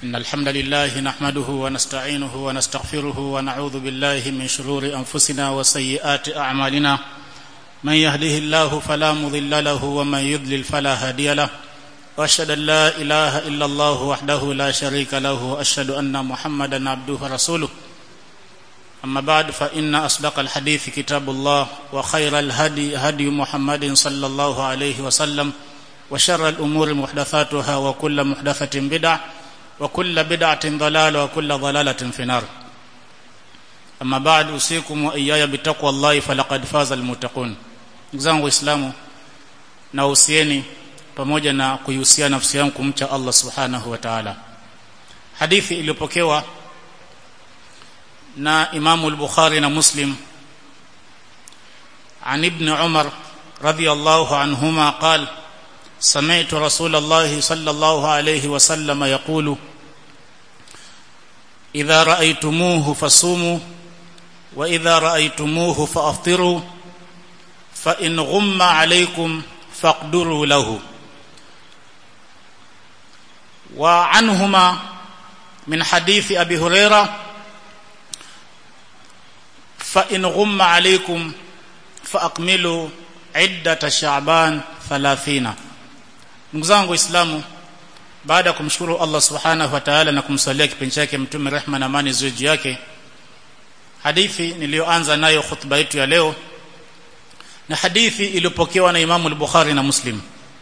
إن الحمد لله نحمده ونستعينه ونستغفره ونعوذ بالله من شرور أنفسنا وسيئات أعمالنا من يهده الله فلا مضل له ومن يضلل فلا هادي له وأشهد أن لا إله إلا الله وحده لا شريك له وأشهد أن محمدا عبده ورسوله أما بعد فإن أصدق الحديث كتاب الله وخير الهدي هدي محمد صلى الله عليه وسلم وشر الأمور محدثاتها وكل محدثة بدعة وكل بدعة ضلالة وكل ضلالة في النار. أما بعد أوصيكم وإياي بتقوى الله فلقد فاز المتقون. Ndugu Waislamu, na usieni pamoja na kuihusia nafsi yangu kumcha Allah Subhanahu wa Ta'ala. Hadithi iliyopokewa na Imam al-Bukhari na Muslim عن ابن عمر رضي الله عنهما قال: سمعت رسول الله صلى الله عليه وسلم يقول: إذا رأيتموه فصوموا وإذا رأيتموه فأفطروا فإن غم عليكم فاقدروا له. وعنهما من حديث أبي هريرة: فإن غم عليكم فأكملوا عدة شعبان 30. Ndugu zangu Waislamu, baada ya kumshukuru Allah Subhanahu wa Ta'ala na kumsalia kipenzi chake Mtume rehma na amani ziwe juu yake, hadithi niliyoanza nayo khutba yetu ya leo na hadithi iliyopokewa na Imam al-Bukhari na Muslim.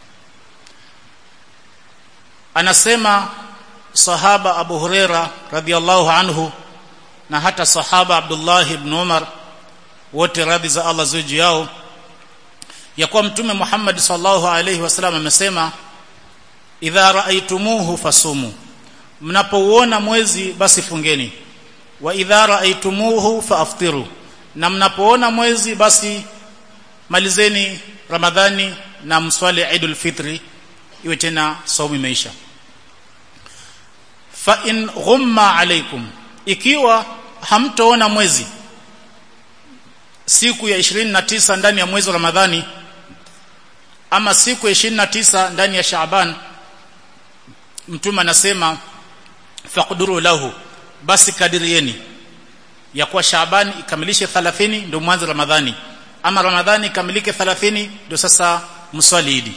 Anasema sahaba Abu Huraira radhiyallahu anhu na hata sahaba Abdullah ibn Umar, wote radhi za Allah ziwe juu yao, ya kuwa Mtume Muhammad sallallahu alayhi wasallam amesema: idha ra'aytumuhu fasumu, mnapouona mwezi basi fungeni, wa idha ra'aytumuhu faaftiru, na mnapoona mwezi basi malizeni Ramadhani na mswali Eidul Fitri, iwe tena saumu imeisha. Fa in ghumma alaykum, ikiwa hamtoona mwezi siku ya 29 ndani ya mwezi wa Ramadhani ama siku ya 29 ndani ya Shaaban, Mtume anasema faqduru lahu, basi kadirieni ya kuwa Shaaban ikamilishe 30 ndio mwanzo Ramadhani, ama Ramadhani ikamilike 30 ndio sasa mswali Idi.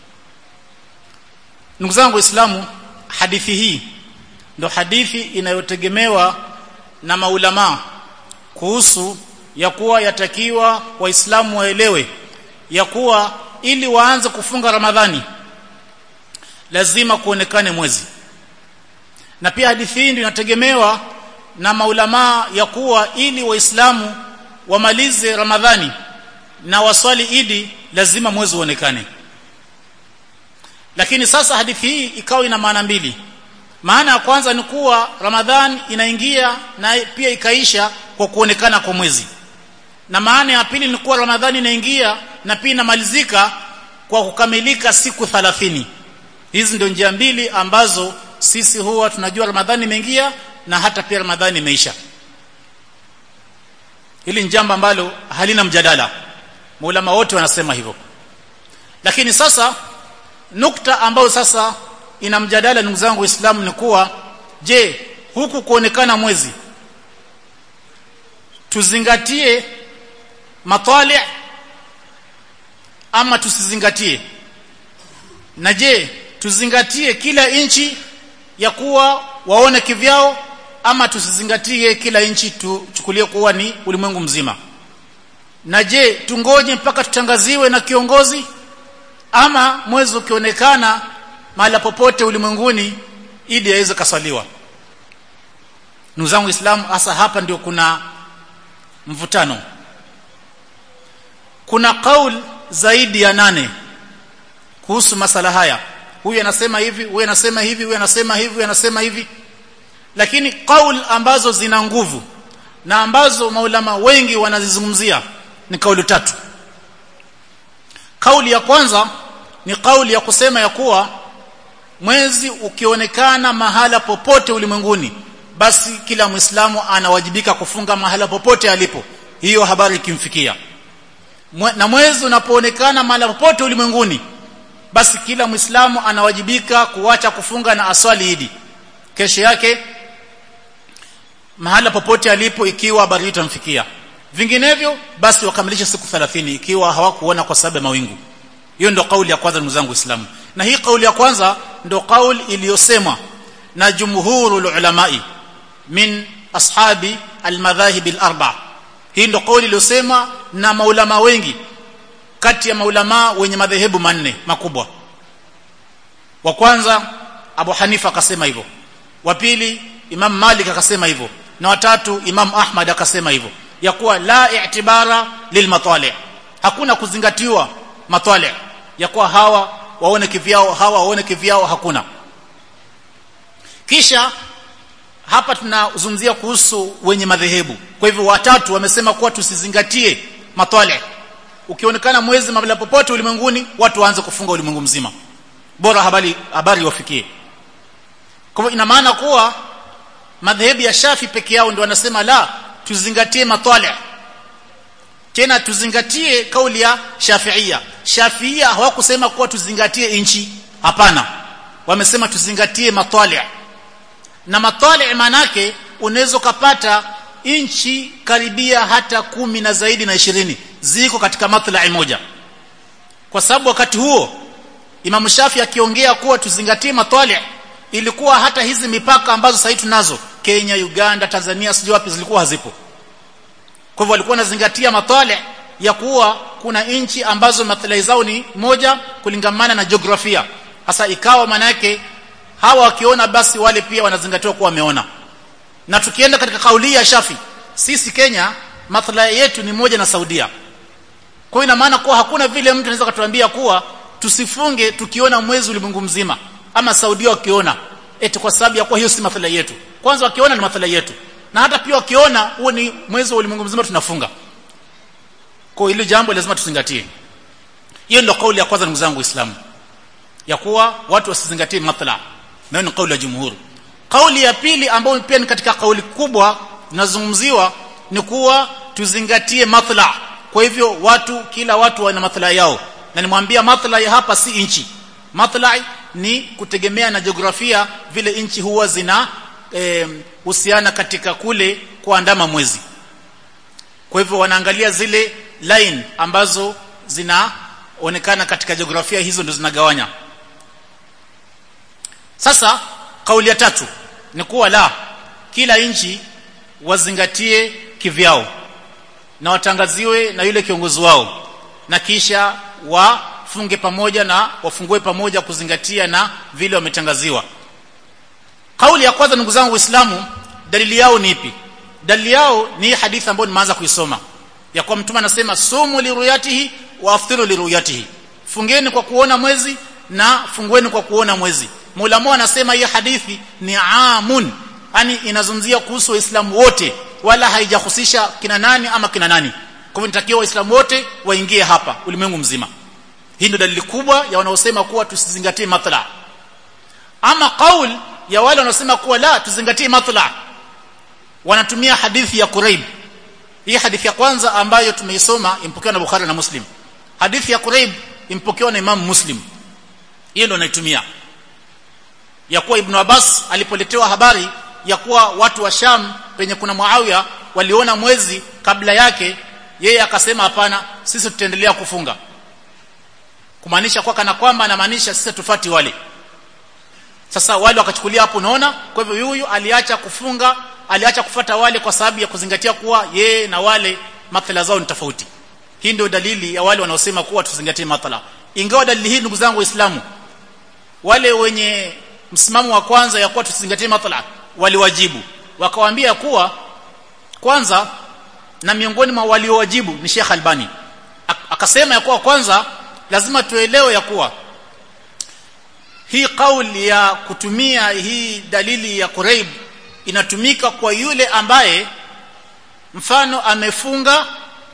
Ndugu zangu Waislamu, hadithi hii ndio hadithi inayotegemewa na maulama kuhusu ya kuwa yatakiwa Waislamu waelewe ya kuwa ili waanze kufunga Ramadhani lazima kuonekane mwezi. Na pia hadithi hii ndio inategemewa na maulama ya kuwa ili Waislamu wamalize Ramadhani na waswali Idi lazima mwezi uonekane. Lakini sasa hadithi hii ikawa ina maana mbili. Maana ya kwanza ni kuwa Ramadhani inaingia na pia ikaisha kwa kuonekana kwa mwezi. Na maana ya pili ni kuwa Ramadhani inaingia na pia inamalizika kwa kukamilika siku 30. Hizi ndio njia mbili ambazo sisi huwa tunajua Ramadhani imeingia na hata pia Ramadhani imeisha. Hili ni jambo ambalo halina mjadala. Maulama wote wanasema hivyo. Lakini sasa nukta ambayo sasa ina mjadala, ndugu zangu Waislamu, ni kuwa je, huku kuonekana mwezi tuzingatie matali ama tusizingatie? Na je, tuzingatie kila inchi ya kuwa waone kivyao ama tusizingatie kila inchi tuchukulie kuwa ni ulimwengu mzima? Na je, tungoje mpaka tutangaziwe na kiongozi ama mwezi ukionekana mahali popote ulimwenguni Idi yaweza kaswaliwa? Ndugu zangu Waislamu, hasa hapa ndio kuna mvutano. Kuna kauli zaidi ya 8 kuhusu masala haya. Huyu anasema hivi, huyu anasema hivi, huyu anasema hivi, huyu anasema hivi. Lakini kauli ambazo zina nguvu na ambazo maulama wengi wanazizungumzia ni kauli 3. Kauli ya kwanza ni kauli ya kusema ya kuwa mwezi ukionekana mahala popote ulimwenguni basi kila Muislamu anawajibika kufunga mahala popote alipo, hiyo habari ikimfikia. Na mwezi unapoonekana mahala popote ulimwenguni basi kila Muislamu anawajibika kuacha kufunga na aswali Idi. kesho yake mahala popote alipo ikiwa baridi itamfikia, vinginevyo basi wakamilisha siku 30 ikiwa hawakuona kwa sababu ya mawingu. Hiyo ndio kauli ya kwanza ndugu zangu Waislamu, na hii kauli ya kwanza ndio kauli iliyosemwa na jumhurul ulamai min ashabi almadhahib alarba. Hii ndio kauli iliyosema na maulama wengi kati ya maulama wenye madhehebu manne makubwa. Wa kwanza Abu Hanifa akasema hivyo, wa pili Imam Malik akasema hivyo, na watatu Imam Ahmad akasema hivyo, ya kuwa la i'tibara lilmatali', hakuna kuzingatiwa matali', ya kuwa hawa waone kivyao hawa waone kivyao, hakuna. Kisha hapa tunazungumzia kuhusu wenye madhehebu. Kwa hivyo watatu wamesema kuwa tusizingatie matali'. Ukionekana mwezi mahali popote ulimwenguni, watu waanze kufunga ulimwengu mzima, bora habari wafikie. Kwa hivyo ina maana kuwa madhehebu ya Shafi peke yao ndio wanasema la, tuzingatie matali'. Tena tuzingatie kauli ya Shafi'ia. Shafi'ia hawakusema kuwa tuzingatie inchi, hapana, wamesema tuzingatie matali'. Na matali' manake unaweza kupata inchi karibia hata 10 na zaidi na 20 ziko katika matla'i moja. Kwa sababu wakati huo Imam Shafi akiongea kuwa tuzingatie matali', ilikuwa hata hizi mipaka ambazo sasa tunazo Kenya, Uganda, Tanzania, sijui wapi, zilikuwa hazipo. Kwa hivyo walikuwa wanazingatia matali' ya kuwa kuna inchi ambazo matla'i zao ni moja kulingamana na jiografia. Hasa ikawa maana yake hawa wakiona basi wale pia wanazingatiwa kuwa wameona. Na tukienda katika kauli ya Shafi, sisi Kenya matla'i yetu ni moja na Saudia. Kwa hiyo ina maana kuwa hakuna vile mtu anaweza kutuambia kuwa tusifunge tukiona mwezi ulimwengu mzima, ama Saudia wakiona, eti kwa sababu ya kuwa hiyo si matla'i yetu. Kwanza wakiona ni matla'i yetu, na hata pia wakiona huo ni mwezi wa ulimwengu mzima tunafunga. Kwa hilo jambo lazima tuzingatie. Hiyo ndio kauli ya kwanza ndugu zangu Waislamu, ya kuwa watu wasizingatie matla', na ni kauli ya jumhur. Kauli ya pili ambayo pia ni katika kauli kubwa zinazungumziwa ni kuwa tuzingatie matla'. Kwa hivyo kila watu wana matla' yao, na nimwambia matla' hapa si inchi. Matla' ni kutegemea na jiografia, vile inchi huwa zina husiana katika kule kuandama mwezi. Kwa hivyo wanaangalia zile line ambazo zinaonekana katika jiografia, hizo ndio zinagawanya. Sasa kauli ya tatu ni kuwa la, kila inchi wazingatie kivyao na watangaziwe na yule kiongozi wao, na kisha wafunge pamoja na wafungue pamoja kuzingatia na vile wametangaziwa. Kauli ya kwanza ndugu zangu Waislamu, dalili yao ni ipi? Dalili yao ni hadithi ambayo nimeanza kuisoma, ya kwa Mtume anasema sumu liruyatihi wa aftiru liruyatihi, fungeni kwa kuona mwezi na fungueni kwa kuona mwezi. Maulama anasema hii hadithi ni amun, yani inazungumzia kuhusu Waislamu wote, wala haijahusisha kina nani ama kina nani. Kwa hivyo nitakiwa Waislamu wote waingie hapa ulimwengu mzima. Hii ndio dalili kubwa ya wanaosema kuwa tusizingatie matla'. Ama kauli ya wale wanaosema kuwa la, tuzingatie matla', wanatumia hadithi ya Quraib. Hii hadithi ya kwanza ambayo tumeisoma impokewa na Bukhari na Muslim. Hadithi ya Quraib impokewa na Imam Muslim. Hiyo ndio naitumia, ya kuwa Ibn Abbas alipoletewa habari ya kuwa watu wa Sham penye kuna Muawiya waliona mwezi kabla yake, yeye akasema hapana, sisi tutaendelea kufunga. Kumaanisha kwa kana kwamba anamaanisha sisi tufati wale. Sasa wale wakachukulia hapo, unaona. Kwa hivyo huyu aliacha kufunga, aliacha kufuata wale kwa sababu ya kuzingatia kuwa yeye na wale mathala zao ni tofauti. Hii ndio dalili ya wale wanaosema kuwa tuzingatie mathala. Ingawa dalili hii ndugu zangu Waislamu, wale wenye msimamo wa kwanza ya kuwa tuzingatie mathala waliwajibu, wakawaambia kuwa kwanza, na miongoni mwa waliowajibu ni Sheikh Albani. Akasema ya kuwa kwanza lazima tuelewe ya kuwa hii kauli ya kutumia hii dalili ya Quraib inatumika kwa yule ambaye mfano amefunga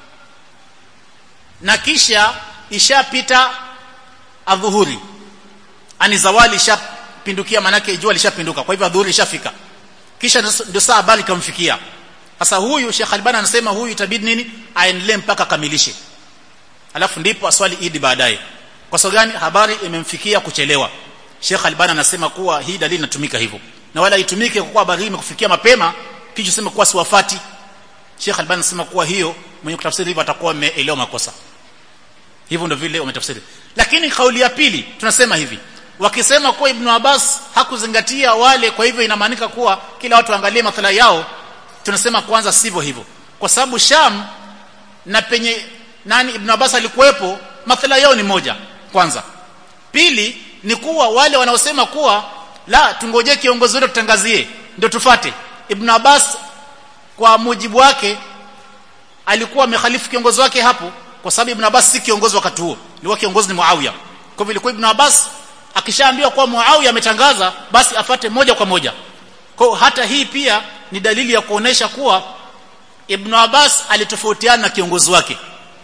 na kisha ishapita adhuhuri, ani zawali ishapindukia, manake jua lishapinduka, kwa hivyo adhuhuri ishafika, kisha ndio saa habari kamfikia. Sasa huyu Sheikh Albani anasema huyu itabidi nini, aendelee mpaka kamilishe, alafu ndipo aswali Eid baadaye. Kwa sababu gani? Habari imemfikia kuchelewa. Sheikh Albani anasema kuwa hii dalili inatumika hivyo, na wala itumike kwa habari hii imekufikia mapema kisha sema kuwa siwafati. Sheikh Albani anasema kuwa hiyo mwenye kutafsiri hivyo atakuwa ameelewa makosa. Hivyo ndio vile umetafsiri. Lakini kauli ya pili tunasema hivi, wakisema kuwa Ibn Abbas hakuzingatia wale, kwa hivyo inamaanika kuwa kila watu waangalie mathala yao, tunasema kwanza sivyo hivyo, kwa sababu Sham na penye Ibn Abbas alikuwepo mathala yao ni moja kwanza. Pili ni kuwa wale wanaosema kuwa la tungoje kiongozi wetu tutangazie ndio tufate, Ibn Abbas kwa mujibu wake alikuwa amekhalifu kiongozi wake hapo, kwa sababu Ibn Abbas si kiongozi wakati huo, ilikuwa kiongozi ni Muawiya. Kwa vile kwa Ibn Abbas akishaambiwa kwa Muawiya ametangaza, basi afate moja kwa moja. Kwa hata hii pia ni dalili ya kuonesha kuwa Ibn Abbas alitofautiana na kiongozi wake,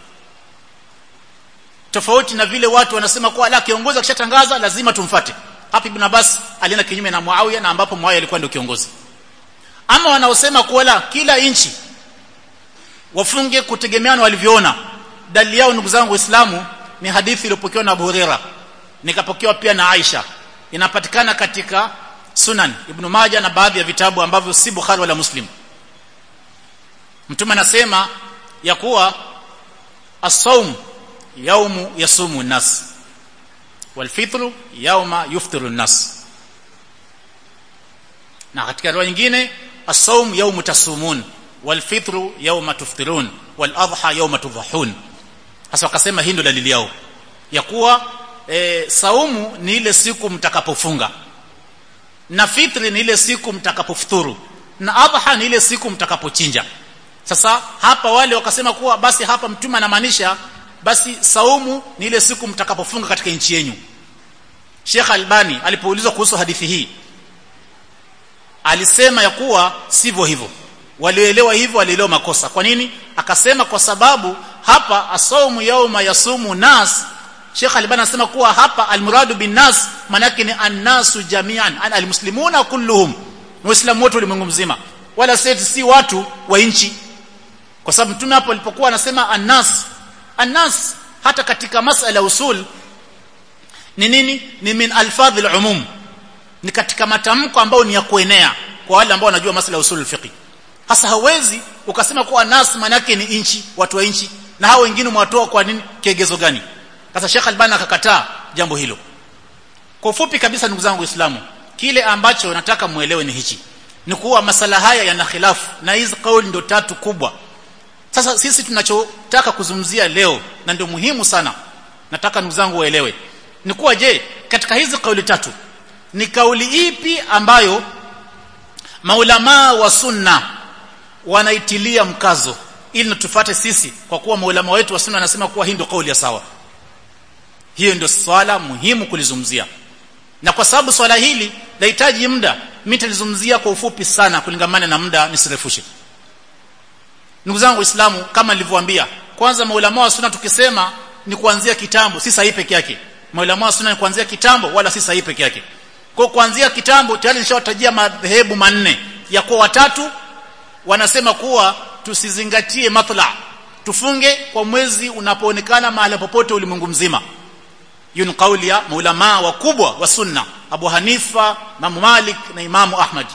tofauti na vile watu wanasema kuwa la kiongozi akishatangaza lazima tumfuate. Hapa Ibn Abbas alienda kinyume na Muawiya, na ambapo Muawiya alikuwa ndio kiongozi. Ama wanaosema kuwa la kila inchi wafunge kutegemeana walivyoona, dalili yao ndugu zangu Waislamu ni hadithi iliyopokewa na Abu Huraira, nikapokewa pia na Aisha, inapatikana katika Sunan Ibn Majah na baadhi ya vitabu ambavyo si Bukhari wala Muslim. Mtume anasema ya kuwa as-sawm yawmu yasumu an-nas wal fitru yawma yuftiru an-nas, na katika riwaya nyingine as-sawm yawmu tasumun wal fitru yawma tuftirun wal adha yawma tudhahun. Hasa wakasema hii ndio dalili yao ya kuwa saumu ni ile siku mtakapofunga, na fitri ni ile siku mtakapofuturu, na adha ni ile siku mtakapochinja. Sasa hapa wale wakasema kuwa basi hapa mtume anamaanisha basi saumu ni ile siku mtakapofunga katika nchi yenu. Sheikh Albani alipoulizwa kuhusu hadithi hii alisema ya kuwa sivyo hivyo, walioelewa hivyo walielewa makosa. Kwa nini? Akasema kwa sababu hapa asaumu yauma yasumu nas, Sheikh Albani anasema kuwa hapa almuradu bin nas maana yake ni annasu jami'an, almuslimuna kulluhum, waislamu wote ulimwengu mzima, wala si watu wa nchi. Kwa sababu mtume hapo alipokuwa anasema annas hata katika masala usul ni nini? Ni min alfadhil umum, ni katika matamko ambayo ni ya kuenea kwa wale ambao wanajua masala usul fiqh. Hasa hawezi ukasema kuwa nas maana yake ni inchi, watu wa inchi, na hao wengine mwatoa kwa nini, kigezo gani? Sasa Sheikh Albani akakataa jambo hilo. Kwa ufupi kabisa ndugu zangu Waislamu, kile ambacho nataka muelewe ni hichi, ni kuwa masala haya yana khilafu, na hizi kauli ndio tatu kubwa. Sasa sisi tunachotaka kuzungumzia leo, na ndio muhimu sana, nataka ndugu zangu waelewe, ni kuwa je, katika hizi kauli tatu ni kauli ipi ambayo maulama wa sunna wanaitilia mkazo ili tufuate sisi, kwa kuwa maulama wetu wa sunna wanasema kuwa hii ndio kauli ya sawa? Hiyo ndio swala muhimu kulizungumzia, na kwa sababu swala hili lahitaji muda, mimi nitalizungumzia kwa ufupi sana kulingamana na muda, nisirefushe. Ndugu zangu Waislamu, kama nilivyowaambia, kwanza maulama wa sunna tukisema ni kuanzia kitambo, si sahihi peke yake. Maulama wa sunna ni kuanzia kitambo, wala si sahihi peke yake. Kwa kuanzia kitambo tayari nishawatajia madhehebu manne, ya kuwa watatu wanasema kuwa tusizingatie matla, tufunge kwa mwezi unapoonekana mahali popote ulimwengu mzima. Hiyo ni kauli ya maulama wakubwa wa sunna, Abu Hanifa, Imam Malik na Imam Ahmad.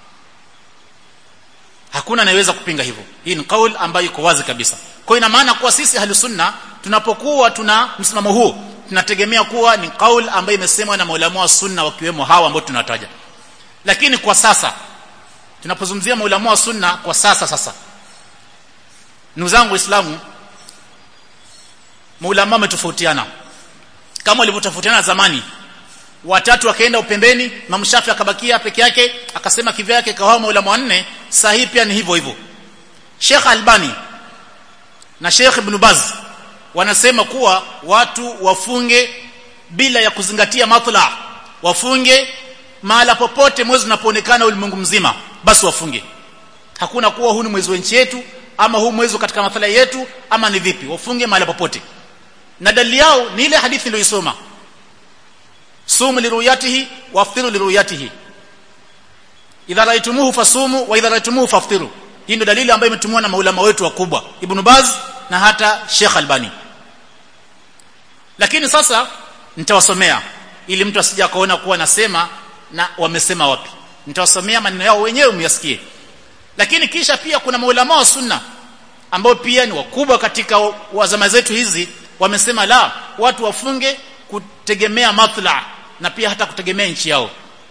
Hakuna anayeweza kupinga hivyo. Hii ni kauli ambayo iko wazi kabisa. Kwa ina maana kuwa sisi ahli sunna tunapokuwa tuna msimamo huu, tunategemea kuwa ni kauli ambayo imesemwa na maulama wa sunna wakiwemo hawa ambao tunataja. Lakini kwa sasa tunapozungumzia maulama wa sunna kwa sasa, ndugu zangu Waislamu, maulama wametofautiana kama walivyotofautiana zamani. Watatu wakaenda upembeni, Imam Shafi akabakia peke yake, akasema kivyake, kawa maulama wanne. Sahihi pia ni hivyo hivyo. Sheikh Albani na Sheikh Ibn Baz wanasema kuwa watu wafunge bila ya kuzingatia matla, wafunge mahala popote mwezi unapoonekana ulimwengu mzima, basi wafunge. Hakuna kuwa huu ni mwezi wa nchi yetu, ama huu mwezi katika mathala yetu, ama ni vipi, wafunge mahala popote. Na dalili yao ni ile hadithi niliyosoma, sumu liruyatihi waftiru liruyatihi, idha raitumuhu fasumu wa idha raitumuhu faftiru. Hii ndio dalili ambayo imetumiwa na maulama wetu wakubwa, Ibn Baz na hata Sheikh Albani. Lakini sasa nitawasomea ili mtu asije akaona kuwa nasema na wamesema wapi. nitawasomea maneno yao wenyewe myasikie. Lakini kisha pia kuna maulama wa sunna ambao pia ni wakubwa katika wazama zetu hizi, wamesema la, watu wafunge kutegemea matla na pia hata kutegemea nchi yao.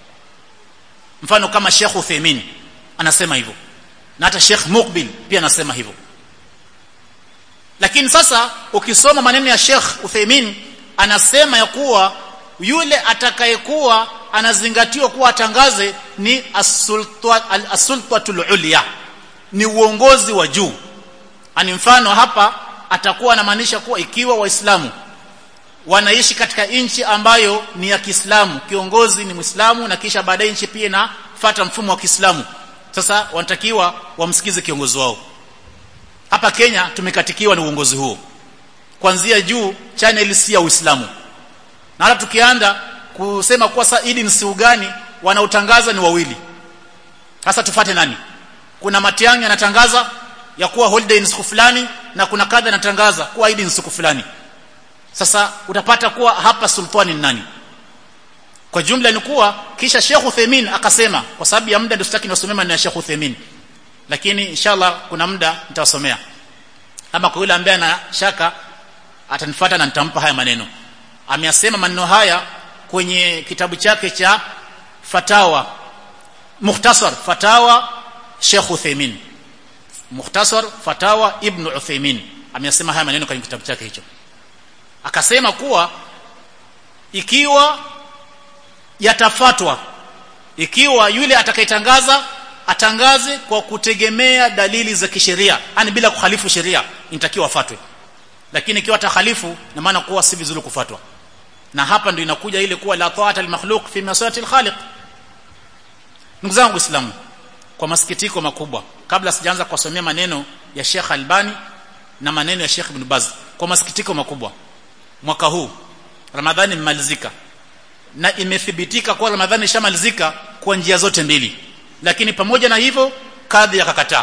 Mfano kama Sheikh Uthaymeen anasema hivyo, na hata Sheikh Muqbil pia anasema hivyo. Lakini sasa ukisoma maneno ya Sheikh Uthaymeen, anasema ya kuwa yule atakayekuwa anazingatiwa kuwa atangaze ni as-sultatul ulya, ni uongozi wa juu. Ani mfano hapa atakuwa anamaanisha kuwa ikiwa waislamu wanaishi katika nchi ambayo ni ya Kiislamu, kiongozi ni Muislamu na kisha baadaye nchi pia inafuata mfumo wa Kiislamu, sasa wanatakiwa wamsikize kiongozi wao. Hapa Kenya tumekatikiwa na uongozi huo kuanzia juu, channel si ya Uislamu. Na hata tukianda kusema kwa sasa Idi ni siku gani, wanaotangaza ni wawili. Sasa tufate nani? Kuna Matiang'i anatangaza ya kuwa holiday ni siku fulani, na kuna kadha anatangaza kuwa Idi ni siku fulani. Sasa utapata kuwa hapa sultani ni nani? Kwa jumla ni kuwa kisha Sheikh Uthaymeen akasema, kwa sababu ya muda ndio sitaki nisomee maneno ya Sheikh Uthaymeen, lakini inshallah kuna muda nitawasomea. Ama kwa yule ambaye ana shaka atanifuata na nitampa haya maneno. Ameyasema maneno haya kwenye kitabu chake cha Fatawa, Mukhtasar Fatawa Sheikh Uthaymeen, Mukhtasar Fatawa Ibn Uthaymeen. Ameyasema haya maneno kwenye kitabu chake hicho. Akasema kuwa ikiwa yatafatwa, ikiwa yule atakayetangaza atangaze kwa kutegemea dalili za kisheria, yani bila kukhalifu sheria, inatakiwa afatwe. Lakini ikiwa atakhalifu, na maana kuwa si vizuri kufatwa. Na hapa ndio inakuja ile kuwa la ta'ata al-makhluq fi masiyati al-khaliq. Ndugu zangu Waislamu, kwa masikitiko makubwa, kabla sijaanza kusomea maneno ya Sheikh Albani na maneno ya Sheikh Ibn Baz, kwa masikitiko makubwa, mwaka huu Ramadhani imemalizika, na imethibitika kwa Ramadhani ishamalizika kwa njia zote mbili. Lakini pamoja na hivyo kadhi yakakataa.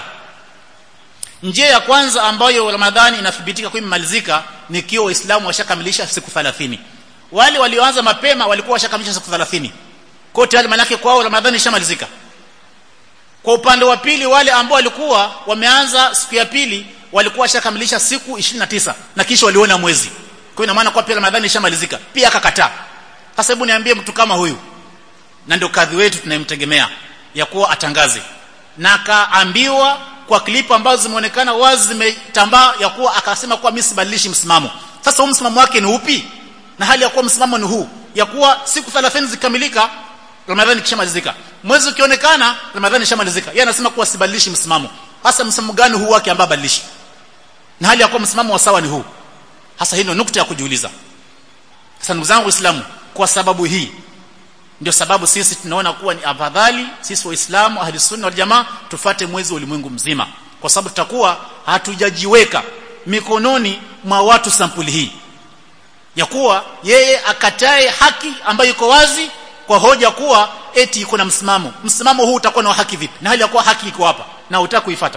Njia ya kwanza ambayo Ramadhani inathibitika kwa imemalizika ni kiwa Waislamu washakamilisha siku 30. Wale walioanza mapema walikuwa washakamilisha siku 30. Kwa tayari manake kwao Ramadhani ishamalizika. Kwa upande wa pili, wale ambao walikuwa wameanza siku ya pili walikuwa washakamilisha siku 29 na kisha waliona mwezi. Kwa ina maana kwa pia Ramadhani ishamalizika. Pia akakataa. Sasa hebu niambie mtu kama huyu, na ndio kadhi wetu tunayemtegemea ya kuwa atangaze, na akaambiwa kwa klipu ambazo zimeonekana wazi zimetambaa ya kuwa akasema kuwa mimi sibadilishi msimamo. Sasa huu msimamo wake ni upi? Na hali ya kuwa msimamo ni huu ya kuwa siku 30 zikamilika, Ramadhani kishamalizika, mwezi ukionekana, Ramadhani ishamalizika. Yeye anasema kuwa sibadilishi msimamo. Hasa msimamo gani huu wake ambao badilishi? Na hali ya kuwa msimamo wa sawa ni huu. Hasa hilo nukta ya kujiuliza. Sasa ndugu zangu Waislamu, kwa sababu hii ndio sababu sisi tunaona kuwa ni afadhali sisi Waislamu ahli sunna wal jamaa tufate mwezi wa ulimwengu mzima, kwa sababu tutakuwa hatujajiweka mikononi mwa watu sampuli hii ya kuwa yeye akatae haki ambayo iko wazi kwa hoja kuwa eti iko na msimamo. Msimamo huu utakuwa na haki vipi na hali ya kuwa haki iko hapa na hutaki kuifuata?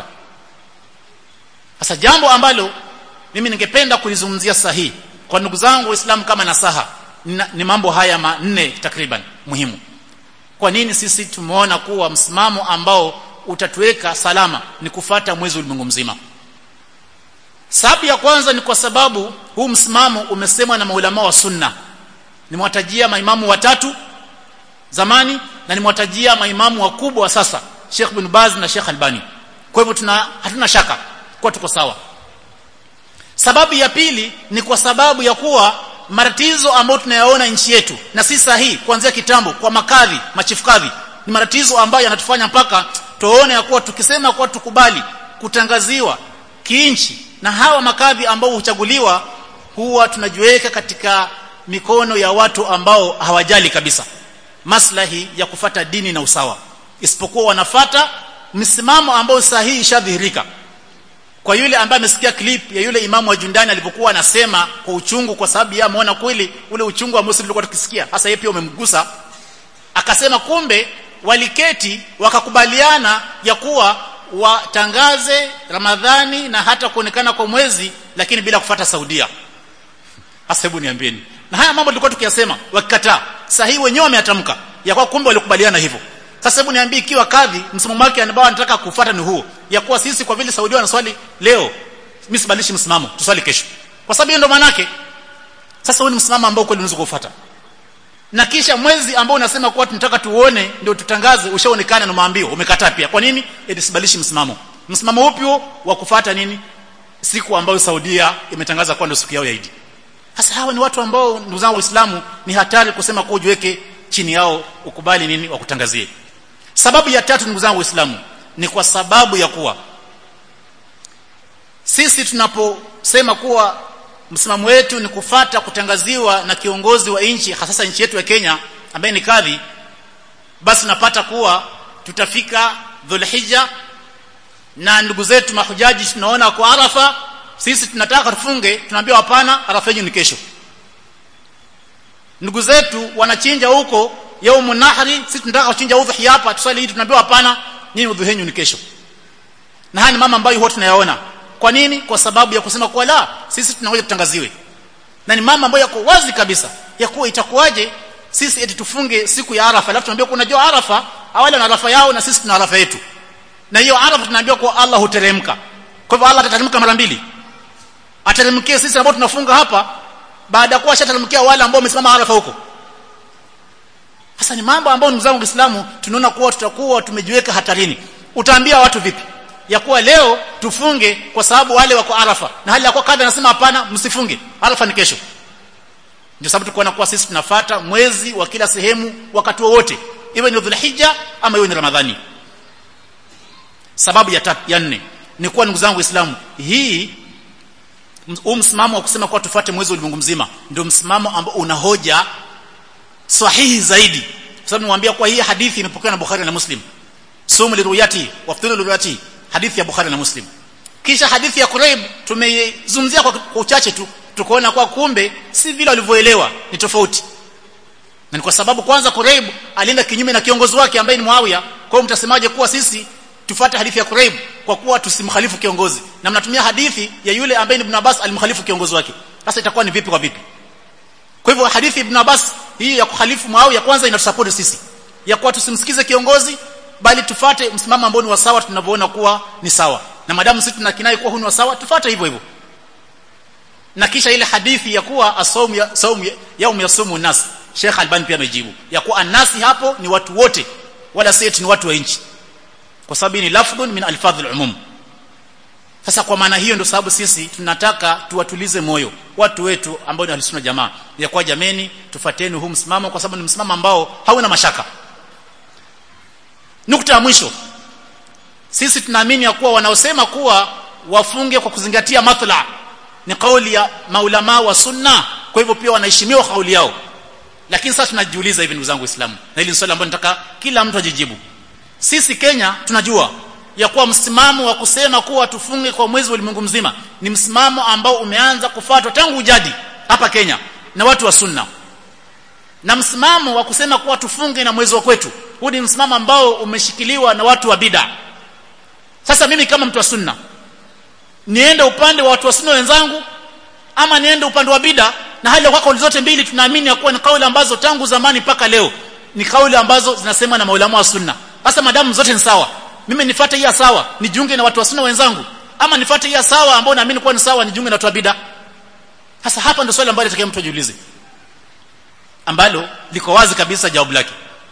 Sasa jambo ambalo mimi ningependa kulizungumzia sahihi kwa ndugu zangu Waislamu kama nasaha ni mambo haya manne takriban muhimu. Kwa nini sisi tumeona kuwa msimamo ambao utatuweka salama ni kufuata mwezi ulimwengu mzima? Sababu ya kwanza ni kwa sababu huu msimamo umesemwa na maulama wa sunna. Nimewatajia maimamu watatu zamani na nimewatajia maimamu wakubwa wa sasa, Sheikh Ibn Baz na Sheikh Albani. Kwa hivyo hatuna shaka kwa tuko sawa. Sababu ya pili ni kwa sababu ya kuwa matatizo ambayo tunayaona nchi yetu na si sahihi kuanzia kitambo kwa makadhi, machifu kadhi, ni matatizo ambayo yanatufanya mpaka tuone ya kuwa tukisema kwa tukubali kutangaziwa kiinchi na hawa makadhi ambao huchaguliwa, huwa tunajiweka katika mikono ya watu ambao hawajali kabisa maslahi ya kufata dini na usawa, isipokuwa wanafata msimamo ambao sahihi ishadhihirika. Kwa yule ambaye amesikia clip ya yule imamu wa Jundani alipokuwa anasema kwa uchungu, kwa sababu yeye ameona kweli ule uchungu wa Muslim ulikuwa tukisikia, hasa yeye pia umemgusa, akasema kumbe waliketi wakakubaliana ya kuwa watangaze Ramadhani na hata kuonekana kwa mwezi, lakini bila kufuata Saudia. Hasa hebu niambieni, na haya mambo tulikuwa tukiyasema wakikataa, sahihi wenyewe wameatamka ya kwa kumbe walikubaliana hivyo. Sasa hebu niambie, ikiwa kadhi msimamo wake ambao anataka kufuata ni huo ya kuwa sisi kwa vile Saudi wanaswali leo, mimi sibadilishi msimamo, tuswali kesho, kwa sababu hiyo ndo maana yake. Sasa huo ni msimamo ambao kweli unaweza kufuata, na kisha mwezi ambao unasema kuwa tunataka tuone ndio tutangaze ushaonekana na maambio umekataa pia. Kwa nini? Sibadilishi msimamo. Msimamo upi huo wa kufuata nini siku ambayo Saudia imetangaza kwa ndio siku yao ya Eid? Sasa hawa ni watu ambao, ndugu zangu Waislamu, ni hatari kusema kwa ujiweke chini yao ukubali nini wakutangazie. Sababu ya tatu, ndugu zangu Waislamu, ni kwa sababu ya kuwa sisi tunaposema kuwa msimamo wetu ni kufata kutangaziwa na kiongozi wa nchi, hasa nchi yetu ya Kenya ambaye ni kadhi, basi napata kuwa tutafika Dhulhijja na ndugu zetu mahujaji tunaona kwa Arafa, sisi tunataka tufunge, tunaambiwa hapana, Arafa ni kesho. Ndugu zetu wanachinja huko yaumun nahri, sisi tunataka kuchinja udhuhi hapa tusali hii, tunaambiwa hapana, nyinyi udhuhi ni kesho. Na haya ni mama ambayo huwa tunayaona. Kwa nini? Kwa sababu ya kusema kwa la, sisi tunangoja tutangaziwe. Na ni mama ambayo yako wazi kabisa ya kuwa itakuwaje sisi eti tufunge siku ya Arafa, alafu tunaambiwa kuna jua Arafa, awali na Arafa yao na sisi tuna Arafa yetu. Na hiyo Arafa tunaambiwa kwa Allah huteremka. Kwa hivyo Allah atateremka mara mbili. Ateremkie sisi ambao tunafunga hapa baada ya kuwa shateremkia wale ambao wamesimama Arafa huko. Sasa ni mambo ambayo ndugu zangu Waislamu tunaona kuwa tutakuwa tumejiweka hatarini. Utaambia watu vipi ya kuwa leo tufunge kwa sababu wale wako Arafa, na hali ya kuwa kadha anasema hapana, msifunge, Arafa ni kesho? Ndio sababu tukuona kuwa sisi tunafuata mwezi wa kila sehemu wakati wote, iwe ni Dhulhijja ama iwe ni Ramadhani. Sababu ya nne ni kuwa ndugu zangu Waislamu, hii msimamo wa kusema kuwa tufuate mwezi ulimwengu mzima ndio msimamo ambao una hoja sahihi zaidi, kwa sababu niwaambia kwa hii hadithi imepokewa na Bukhari na Muslim, sumu liruyati waftiru liruyati, hadithi ya Bukhari na Muslim. Kisha hadithi ya Quraib tumeizungumzia kwa uchache tu, tukaona kwa kumbe si vile walivyoelewa, ni tofauti. Na ni kwa sababu kwanza Quraib alienda kinyume na kiongozi wake ambaye ni Muawiya. Kwa hiyo mtasemaje kuwa sisi tufuate hadithi ya Quraib kwa kuwa tusimkhalifu kiongozi, na mnatumia hadithi ya yule ambaye ni Ibn Abbas alimkhalifu kiongozi wake? Sasa itakuwa ni vipi kwa vipi? Kwa hivyo hadithi Ibn Abbas hii ya kukhalifu Muawiya kwanza inatusupport sisi ya kuwa tusimsikize kiongozi, bali tufate msimamo ambao ni wa sawa, tunavyoona kuwa ni sawa, na madamu sisi tunakinai kuwa huni wa sawa, tufuate hivyo hivyo. Na kisha ile hadithi ya kuwa asawm yaum yasumu nas, Sheikh Albani pia amejibu ya kuwa anasi hapo ni watu wote, wala si ni watu wa nchi, kwa sababu ni lafdhun min alfadhil umum. Sasa kwa maana hiyo ndio sababu sisi tunataka tuwatulize moyo watu wetu ambao ni Ahlusunna Jamaa ya kwa jameni, tufuateni huu msimamo kwa sababu ni msimamo ambao hauna mashaka. Nukta ya mwisho, sisi tunaamini ya kuwa wanaosema kuwa wafunge kwa kuzingatia matla ni kauli ya maulama wa sunna, kwa hivyo pia wanaheshimiwa kauli yao. Lakini sasa tunajiuliza hivi, ndugu zangu Waislamu, na hili ni swali ambalo nataka kila mtu ajijibu. Sisi Kenya tunajua ya kuwa msimamo wa kusema kuwa tufunge kwa mwezi wa ulimwengu mzima ni msimamo ambao umeanza kufuatwa tangu jadi hapa Kenya na watu wa sunna. Na msimamo wa kusema kuwa tufunge na mwezi wa kwetu, huu ni msimamo ambao umeshikiliwa na watu wa bid'a. Sasa mimi kama mtu wa sunna, niende upande wa watu wa sunna wenzangu ama niende upande wa bid'a? Na hali kwa kauli zote mbili tunaamini ya kuwa ni kauli ambazo tangu zamani mpaka leo ni kauli ambazo zinasema na maulama wa sunna. Sasa madamu zote ni sawa, mimi nifuate hii sawa nijiunge na watu wa sunna wenzangu, ama nifuate hii sawa ambao naamini kuwa ni sawa nijiunge na watu wa bid'a? Sasa hapa ndio swali ambalo litakaye mtu ajiulize, ambalo liko wazi kabisa jawabu lake.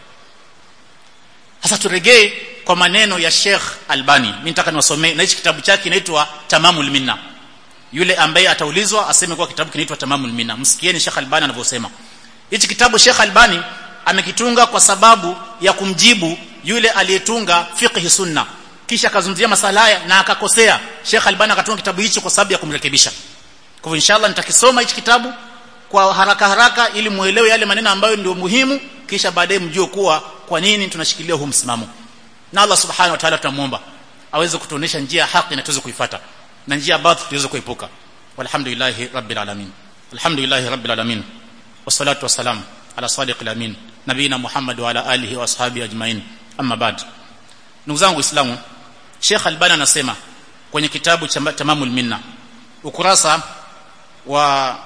Sasa turegee kwa maneno ya Sheikh Albani. Mimi nataka niwasomee, na hichi kitabu chake kinaitwa Tamamul Minna. Yule ambaye ataulizwa aseme kwa kitabu kinaitwa Tamamul Minna. Msikieni Sheikh Albani anavyosema. Hichi kitabu Sheikh Albani amekitunga kwa sababu ya kumjibu yule aliyetunga fiqh sunna, kisha akazungumzia masala haya na akakosea. Sheikh Albani akatunga kitabu hicho kwa sababu ya kumrekebisha. Kwa hivyo inshallah nitakisoma hichi kitabu kwa haraka ili muelewe yale maneno ambayo ndio muhimu, kisha baadaye mjue kuwa kwa nini tunashikilia huu msimamo. Na Allah subhanahu wa ta'ala tumuomba aweze kutuonesha njia ya haki na tuweze kuifuata, na njia baadhi tuweze kuepuka. Walhamdulillahi rabbil alamin. Alhamdulillahi rabbil alamin. Wassalatu wassalamu ala sadiqil amin nabiyina Muhammad wa ala alihi wa ashabihi ajmain. Amma ba'd. Ndugu zangu Waislamu, Sheikh Albani anasema kwenye kitabu cha Tamamul Minna ukurasa wa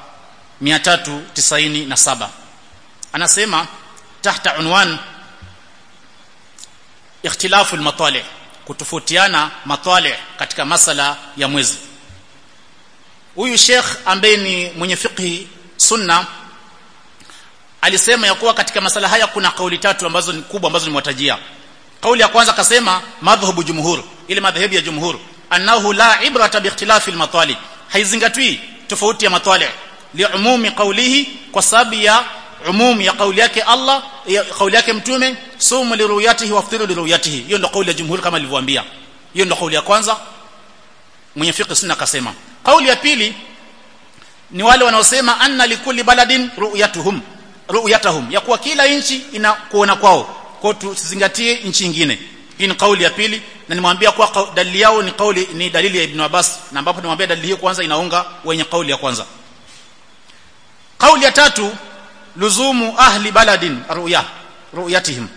397, anasema tahta unwan ikhtilafu al-matali', kutofautiana matali' katika masala ya mwezi. Huyu Sheikh ambaye ni mwenye fiqh sunna alisema ya kuwa katika masala haya kuna kauli tatu ambazo ni kubwa ambazo nimewatajia. Kauli ya kwanza akasema madhhabu jumhur, ile madhhabu ya jumhur, annahu la ibrata bi ikhtilafi al-matali', haizingatwi tofauti ya matali' liumumi qawlihi, kwa sababu ya umum ya kauli yake Allah, ya kauli yake mtume, sumu li ru'yatihi wa aftiru li ru'yatihi. Hiyo ndio kauli ya jumhur kama nilivyowaambia. Hiyo ndio kauli ya kwanza mwenye fiqh sunna akasema. Kauli ya pili ni wale wanaosema anna likulli baladin ru'yatuhum, ya kuwa kila nchi ina kuona kwao, kwa tusizingatie nchi nyingine. Hii ni kauli ya pili, na nimwambia kwa dalili yao ni dalili ya Ibn Abbas, na ambapo nimwambia dalili hiyo kwanza inaunga wenye kauli ya kwanza. Kauli ya tatu, luzumu ahli baladin ru'yatihim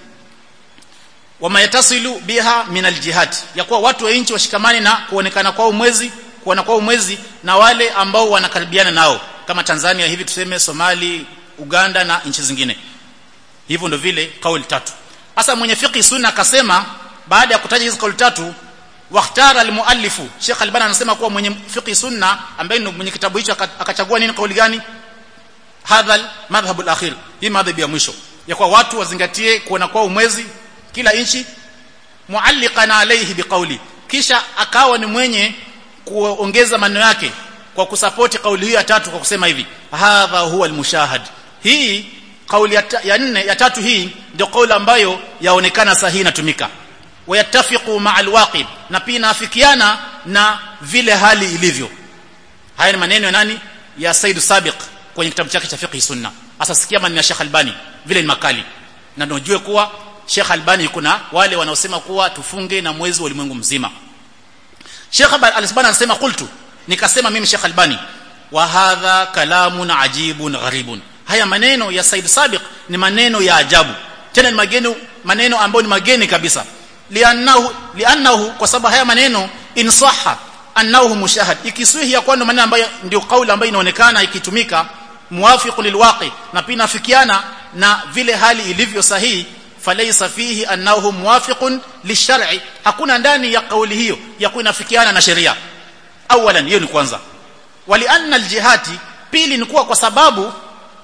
wama yatasilu biha min aljihad, ya kuwa watu wa nchi washikamane na kuonekana kwao mwezi, kuona kwao mwezi na wale ambao wanakaribiana nao, kama Tanzania hivi tuseme, Somali, Uganda na nchi zingine. Hivyo ndio vile kauli tatu. Sasa mwenye fiqh sunna akasema, baada ya kutaja hizo kauli tatu, wakhtara almuallifu, Sheikh Albani anasema kuwa mwenye fiqh sunna ambaye ndio mwenye kitabu hicho akachagua nini, kauli gani? Hadha madhhab al-akhir, hii madhhab ya mwisho, ya kwa watu wazingatie kuona kwao mwezi kila nchi, mualliqan alayhi biqawli, kisha akawa ni mwenye kuongeza maneno yake kwa kusapoti kauli hiyo ya tatu kwa kusema hivi, hadha huwa al-mushahad. Hii kauli ya nne ya tatu, hii ndio kauli ambayo yaonekana sahihi inatumika, wayattafiqu ma'al waqib, na pia inafikiana na vile hali ilivyo. Haya ni maneno ya nani? Ya Said Sabiq kwenye kitabu chake cha fiqh sunna. Sasa sikia maneno ya Sheikh Albani, vile ni makali, na ndio ujue kuwa Sheikh Albani kuna wale wanaosema kuwa tufunge na mwezi wa ulimwengu mzima. Sheikh Albani anasema qultu, nikasema mimi Sheikh Albani, wa hadha kalamun ajibun gharibun. Haya maneno ya Said Sabiq ni maneno ya ajabu, tena ni maneno ambayo ni mageni kabisa. Liannahu, kwa sababu haya maneno insahha annahu mushahad, ikiswihi ya kwamba maneno ambayo ndio kauli ambayo inaonekana ikitumika, muwafiqun lilwaqi, na pia nafikiana na vile hali ilivyo sahihi, falaysa fihi annahu muwafiqun lishar'i, hakuna ndani ya kauli hiyo ya kuinafikiana na sheria. Awalan, hiyo ni kwanza. Wali anna aljihati, pili ni kuwa kwa sababu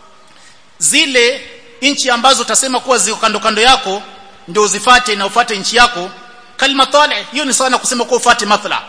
zile nchi ambazo utasema kuwa ziko kando kando yako ndio uzifate na ufate nchi yako, kalma tali, hiyo ni sawa na kusema kuwa ufate mathala.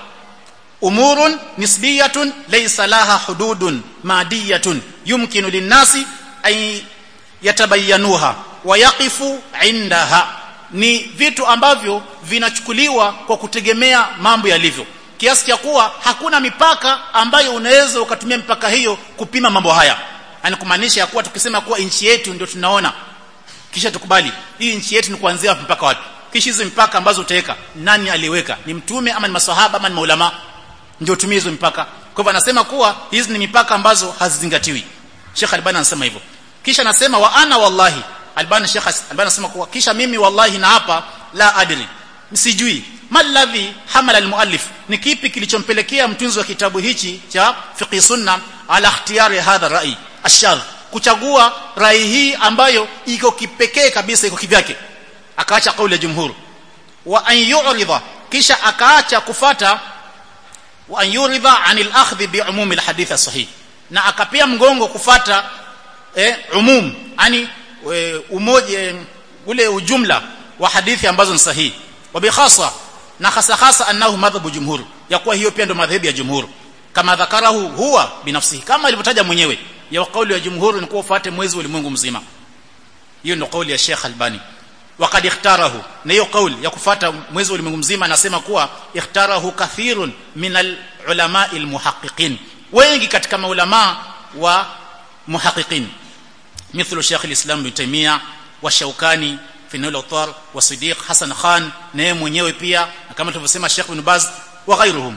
Umurun nisbiyatun laysa laha hududun madiyatun yumkinu linnasi ay yatabayyanuha wa yaqifu indaha, ni vitu ambavyo vinachukuliwa kwa kutegemea mambo yalivyo, kiasi cha kuwa hakuna mipaka ambayo unaweza ukatumia mipaka hiyo kupima mambo haya. Yaani kumaanisha kuwa tukisema kuwa nchi yetu ndio tunaona, kisha tukubali hii nchi yetu ni kuanzia mpaka wapi, kisha hizo mipaka ambazo utaweka, nani aliweka? Ni mtume ama ni maswahaba ama ni maulama? Ndio tumie hizo mipaka. Kwa hivyo anasema kuwa hizi ni mipaka ambazo hazizingatiwi. Sheikh Albani anasema hivyo. Kisha anasema wa ana wallahi, Sheikh Albani anasema kuwa kisha mimi wallahi na hapa la adri, msijui maladhi hamala almuallif, ni kipi kilichompelekea mtunzi wa kitabu hichi cha fiqh sunna ala ikhtiyari hadha rai ashadh, kuchagua rai hii ambayo iko kipekee kabisa, iko kivyake, akaacha kauli ya jumhur. Wa an yu'rida, kisha akaacha kufata wa an yuridha anil akhdhi bi umum al hadith sahih, na akapia mgongo kufata umum, yani umoja ule ujumla wa hadithi ambazo ni sahihi, wa bi khassa, na khasa annahu madhhabu jumhur, ya kuwa hiyo pia ndio madhhabi ya jumhur, kama dhakarahu huwa binafsihi, kama alivyotaja mwenyewe ya kauli ya jumhur ni kuwa ufuate mwezi wa ulimwengu mzima. Hiyo ndio kauli ya Sheikh Albani. Waqad ikhtarahu, na hiyo kauli ya kufuata mwezi wa ulimwengu mzima anasema kuwa ikhtarahu kathirun min alulama almuhaqqiqin, wengi katika maulama wa muhaqqiqin, mithlu Sheikh al-Islam Ibn Taymiyyah wa Shawkani fi Nail al-Awtar wa Siddiq Hassan Khan, na yeye mwenyewe pia, kama tulivyosema Sheikh Ibn Baz wa ghairuhum.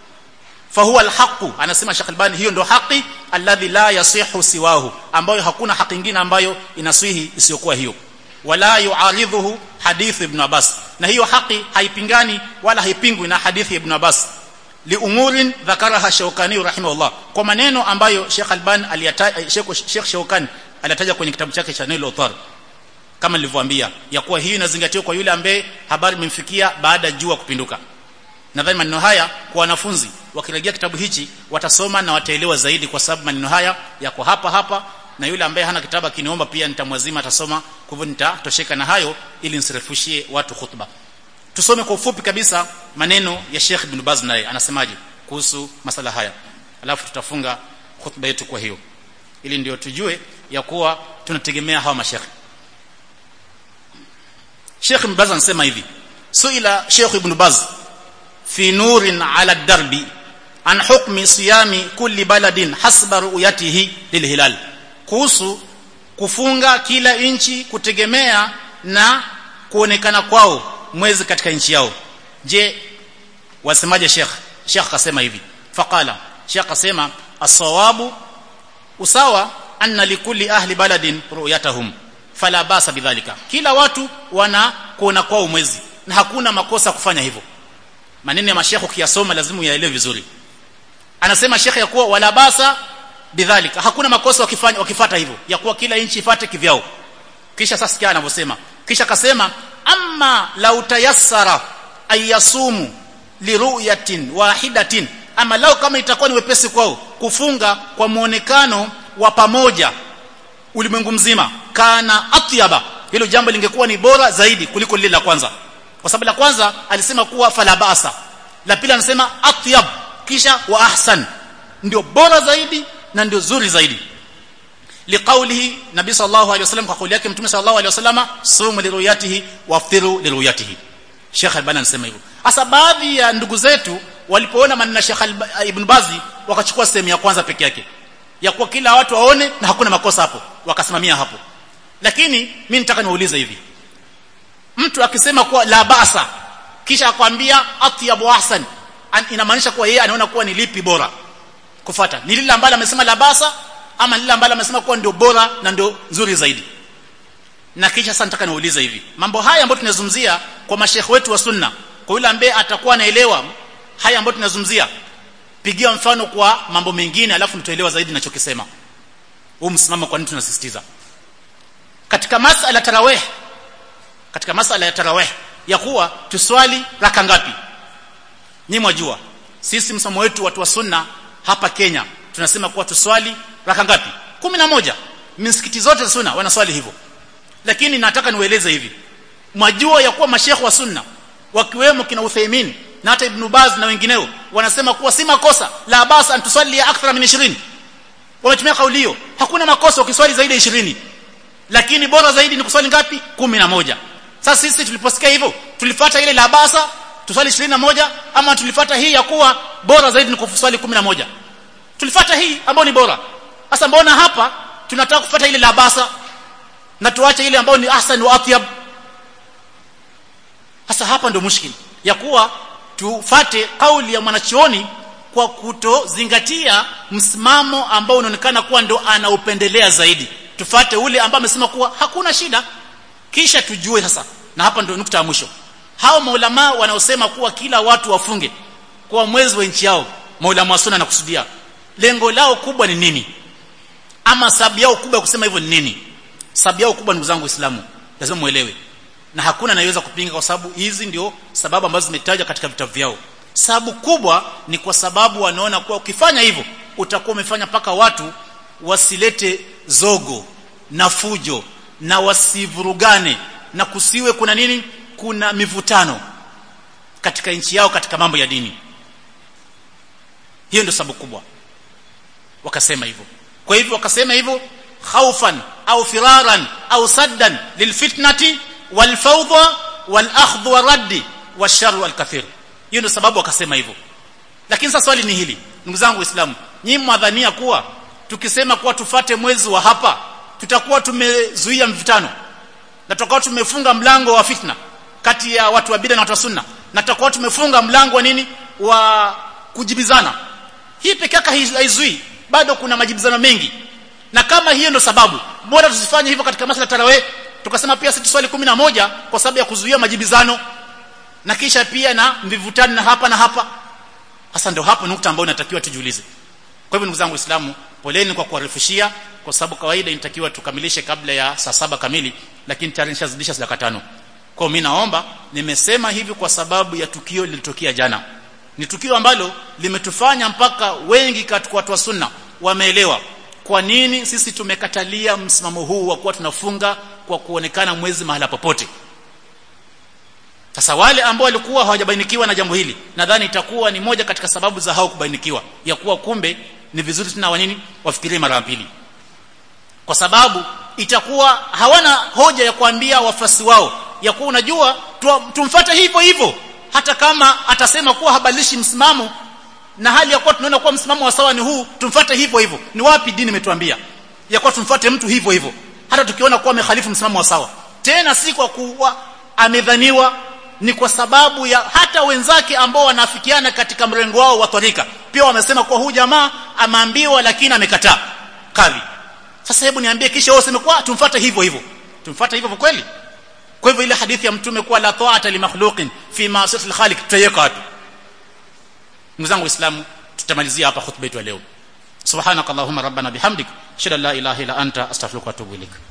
Fahuwa alhaqu, anasema Sheikh Albani, hiyo ndio haki, alladhi la yasihu siwahu, ambayo hakuna haki nyingine ambayo inaswihi isiyokuwa hiyo. Wala yu'aridhuhu hadith Ibn Abbas, na hiyo haki haipingani wala haipingwi na hadithi Ibn Abbas, li umurin dhakaraha Shawkani rahimahullah, kwa maneno ambayo Sheikh Albani aliyataja, Sheikh Shawkani alitaja kwenye kitabu chake cha Nail al-Awtar. kama nilivyowaambia ya kuwa hii inazingatiwa kwa yule ambaye habari imemfikia baada ya jua kupinduka. Nadhani maneno haya kwa wanafunzi wakirejea kitabu hichi watasoma na wataelewa zaidi, kwa sababu maneno haya yako hapa, na yule ambaye hana kitabu akiniomba pia nitamwazima atasoma. Kwa hivyo nitatosheka na hayo ili nisirefushie watu khutba. Tusome kwa ufupi kabisa maneno ya Sheikh Ibn Baz, naye anasemaje kuhusu masala haya, alafu tutafunga khutba yetu kwa hiyo, ili ndio tujue ya kuwa tunategemea hawa mashekhi. Sheikh Ibn Baz anasema hivi: suila Sheikh Ibn Baz fi nurin ala darbi an hukmi siyami kulli baladin hasba ru'yatihi lilhilal, kuhusu kufunga kila inchi kutegemea na kuonekana kwao mwezi katika nchi yao. Je, wasemaje Sheikh? Sheikh kasema hivi, faqala, Sheikh kasema as-sawabu, usawa, anna likulli ahli baladin ru'yatahum fala basa bidhalika, kila watu wana kuona kwao mwezi na hakuna makosa kufanya hivyo. Maneno ya mashekhi ukiyasoma lazima uyaelewe vizuri. Anasema Sheikh ya kuwa wala basa bidhalika, hakuna makosa wakifuata hivyo, ya kuwa kila inchi ifuate kivyao. Kisha sasa sikia anavyosema, kisha kasema amma law tayassara ayasumu liru'yatin wahidatin, ama lao kama itakuwa ni wepesi kwao kufunga kwa muonekano wa pamoja ulimwengu mzima, kana atyaba, hilo jambo lingekuwa ni bora zaidi kuliko lile la kwanza. Kwa sababu la kwanza alisema kuwa fala basa, la pili anasema atyab, kisha wa ahsan, ndio bora zaidi na ndio zuri zaidi. Liqaulihi nabii sallallahu alaihi wasallam, kwa kauli yake mtume sallallahu alaihi wasallam, sumu liruyatihi waftiru liruyatihi. Sheikh Albani anasema hivyo. Hasa baadhi ya ndugu zetu walipoona maneno Sheikh Ibn Bazi wakachukua sehemu ya kwanza peke yake, ya kuwa kila watu waone na hakuna makosa hapo, wakasimamia hapo. Lakini mimi nataka niulize hivi, mtu akisema kuwa la basa kisha akwambia atyab wa ahsan, inamaanisha kuwa yeye anaona kuwa ni lipi bora kufuata? Ni lile ambalo amesema la basa, ama lile ambalo amesema kuwa ndio bora na ndio nzuri zaidi? Na kisha sasa nataka niulize hivi, mambo haya ambayo tunazungumzia kwa mashekhi wetu wa sunna, kwa yule ambaye atakuwa anaelewa haya ambayo tunazungumzia, pigia mfano kwa mambo mengine, alafu tutaelewa zaidi ninachokisema. Huu msimamo kwa nini tunasisitiza katika masala tarawih, katika masala ya tarawih ya kuwa tuswali raka ngapi? Nyinyi mwajua sisi msomo wetu watu wa sunna hapa Kenya tunasema kuwa tuswali raka ngapi? 11. Misikiti zote za sunna wanaswali hivyo. Lakini nataka niwaeleze hivi, mwajua ya kuwa mashekhi wa sunna wakiwemo kina Uthaymeen na hata Ibn Baz na wengineo wanasema kuwa si makosa la basa an tusalli akthara min 20. Wametumia kauli hiyo, hakuna makosa ukiswali zaidi ya 20, lakini bora zaidi ni kuswali ngapi? 11. Sasa sisi tuliposikia hivyo tulifuata ile la basa tuswali 21, ama tulifuata hii ya kuwa bora zaidi ni kuswali 11? Tulifuata hii ambayo ni bora. Sasa mbona hapa tunataka kufuata ile la basa na tuache ile ambayo ni ahsan wa atyab? Sasa hapa ndio mushkili ya kuwa tufate kauli ya mwanachuoni kwa kutozingatia msimamo ambao unaonekana kuwa ndio anaupendelea zaidi. Tufate ule ambao amesema kuwa hakuna shida, kisha tujue sasa. Na hapa ndio nukta ya mwisho, hao maulama wanaosema kuwa kila watu wafunge kwa mwezi wa nchi yao, maulama wa sunna na kusudia, lengo lao kubwa ni nini? Ama sababu yao kubwa ya kusema hivyo ni nini? Sababu yao kubwa, ndugu zangu Waislamu, lazima muelewe, na hakuna anayeweza kupinga, kwa sababu hizi ndio sababu ambazo zimetajwa katika vitabu vyao. Sababu kubwa ni kwa sababu wanaona kuwa ukifanya hivyo utakuwa umefanya paka watu wasilete zogo na fujo na wasivurugane na kusiwe kuna nini, kuna mivutano katika nchi yao katika mambo ya dini. Hiyo ndio sababu kubwa wakasema hivyo. Kwa hivyo wakasema hivyo khaufan au firaran au saddan lilfitnati walfawdha walakhdh waraddi washar walkathir. Hiyo ndio sababu wakasema hivyo. Lakini sasa swali ni hili, ndugu zangu Waislamu, nyinyi mwadhania kuwa tukisema kuwa tufate mwezi wa hapa tutakuwa tumezuia mvutano na tutakuwa tumefunga mlango wa fitna kati ya watu wa bid'a na watu wa sunna, na tutakuwa tumefunga mlango wa nini, wa kujibizana? Hii pekee yake haizui, bado kuna majibizano mengi. Na kama hiyo ndio sababu, bora tusifanye hivyo katika masala tarawih, tukasema pia sisi swali 11 kwa sababu ya kuzuia majibizano na kisha pia na mvivutano na hapa na hapa. Hasa ndio hapo nukta ambayo inatakiwa tujiulize. Kwa hivyo ndugu zangu Waislamu, poleni kwa kuwarefushia, kwa sababu kawaida inatakiwa tukamilishe kabla ya saa 7 kamili, lakini tayari nishazidisha sadaka 5. Kwa mimi naomba, nimesema hivi kwa sababu ya tukio lilitokea jana. Ni tukio ambalo limetufanya mpaka wengi katika watu wa sunna wameelewa kwa nini sisi tumekatalia msimamo huu wa kuwa tunafunga kwa kuonekana mwezi mahala popote. Sasa wale ambao walikuwa hawajabainikiwa na jambo hili, nadhani itakuwa ni moja katika sababu za hao kubainikiwa ya kuwa kumbe ni vizuri tena wanini wafikirie mara mbili, kwa sababu itakuwa hawana hoja ya kuambia wafasi wao ya kuwa unajua tumfuate hivyo hivyo, hata kama atasema kuwa habalishi msimamo na hali ya kuwa tunaona kuwa msimamo wa sawa ni huu, tumfuate hivyo hivyo. Ni wapi dini imetuambia ya kuwa tumfuate mtu hivyo hivyo hata tukiona kuwa amekhalifu msimamo wa sawa? Tena si kwa kuwa amedhaniwa, ni kwa sababu ya hata wenzake ambao wanafikiana katika mrengo wao wa tarika pia wamesema kuwa huyu jamaa ameambiwa lakini amekataa kadhi. Sasa hebu niambie, kisha wao waseme kuwa tumfuate hivyo hivyo. Tumfuate hivyo kweli? Kwa hivyo ile hadithi ya mtume kuwa la ta'ata li makhluqin fi ma'siyati al-khaliq tutaiweka wapi? Ndugu zangu Waislamu, tutamalizia hapa khutba yetu leo. Subhanakallahumma rabbana bihamdik, shalla la ilaha illa anta, astaghfiruka wa atubu ilaik.